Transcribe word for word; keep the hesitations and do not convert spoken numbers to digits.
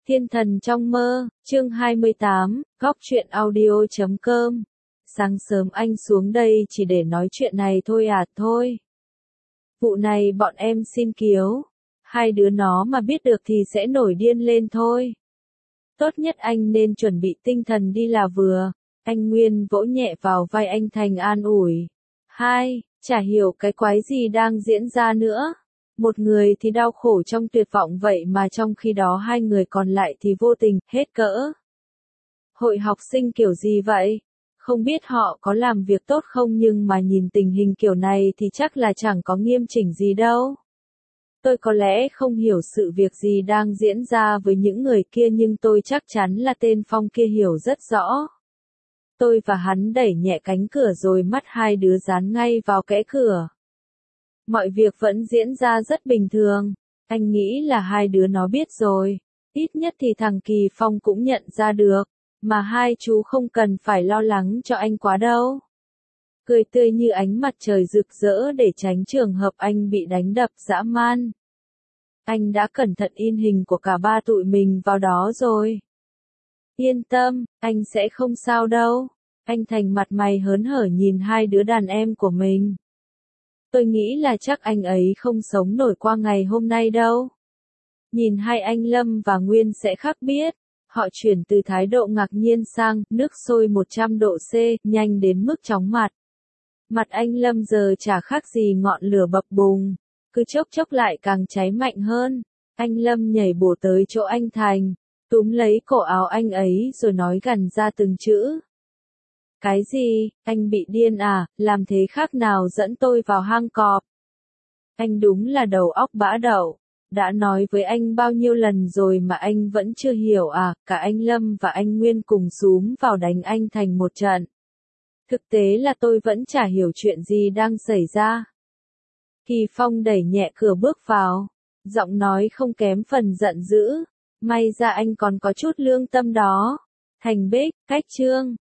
Thiên thần trong mơ, chương hai mươi tám, góc truyện audio chấm com. Sáng sớm anh xuống đây chỉ để nói chuyện này thôi à, thôi. Vụ này bọn em xin kiếu. Hai đứa nó mà biết được thì sẽ nổi điên lên thôi. Tốt nhất anh nên chuẩn bị tinh thần đi là vừa. Anh Nguyên vỗ nhẹ vào vai anh Thành an ủi. Hai, chả hiểu cái quái gì đang diễn ra nữa. Một người thì đau khổ trong tuyệt vọng vậy mà trong khi đó hai người còn lại thì vô tình, hết cỡ. Hội học sinh kiểu gì vậy? Không biết họ có làm việc tốt không nhưng mà nhìn tình hình kiểu này thì chắc là chẳng có nghiêm chỉnh gì đâu. Tôi có lẽ không hiểu sự việc gì đang diễn ra với những người kia nhưng tôi chắc chắn là tên Phong kia hiểu rất rõ. Tôi và hắn đẩy nhẹ cánh cửa rồi mắt hai đứa dán ngay vào kẽ cửa. Mọi việc vẫn diễn ra rất bình thường. Anh nghĩ là hai đứa nó biết rồi. Ít nhất thì thằng Kỳ Phong cũng nhận ra được. Mà hai chú không cần phải lo lắng cho anh quá đâu. Cười tươi như ánh mặt trời rực rỡ để tránh trường hợp anh bị đánh đập dã man. Anh đã cẩn thận in hình của cả ba tụi mình vào đó rồi. Yên tâm, anh sẽ không sao đâu. Anh Thành mặt mày hớn hở nhìn hai đứa đàn em của mình. Tôi nghĩ là chắc anh ấy không sống nổi qua ngày hôm nay đâu. Nhìn hai anh Lâm và Nguyên sẽ khác biết. Họ chuyển từ thái độ ngạc nhiên sang nước sôi một trăm độ C, nhanh đến mức chóng mặt. Mặt anh Lâm giờ chả khác gì ngọn lửa bập bùng. Cứ chốc chốc lại càng cháy mạnh hơn. Anh Lâm nhảy bổ tới chỗ anh Thành. Túm lấy cổ áo anh ấy rồi nói gằn ra từng chữ. Cái gì, anh bị điên à, làm thế khác nào dẫn tôi vào hang cọp. Anh đúng là đầu óc bã đậu. Đã nói với anh bao nhiêu lần rồi mà anh vẫn chưa hiểu à, cả anh Lâm và anh Nguyên cùng xúm vào đánh anh Thành một trận. Thực tế là tôi vẫn chả hiểu chuyện gì đang xảy ra. Kỳ Phong đẩy nhẹ cửa bước vào. Giọng nói không kém phần giận dữ. May ra anh còn có chút lương tâm đó. Thành Bích, Cách Trương.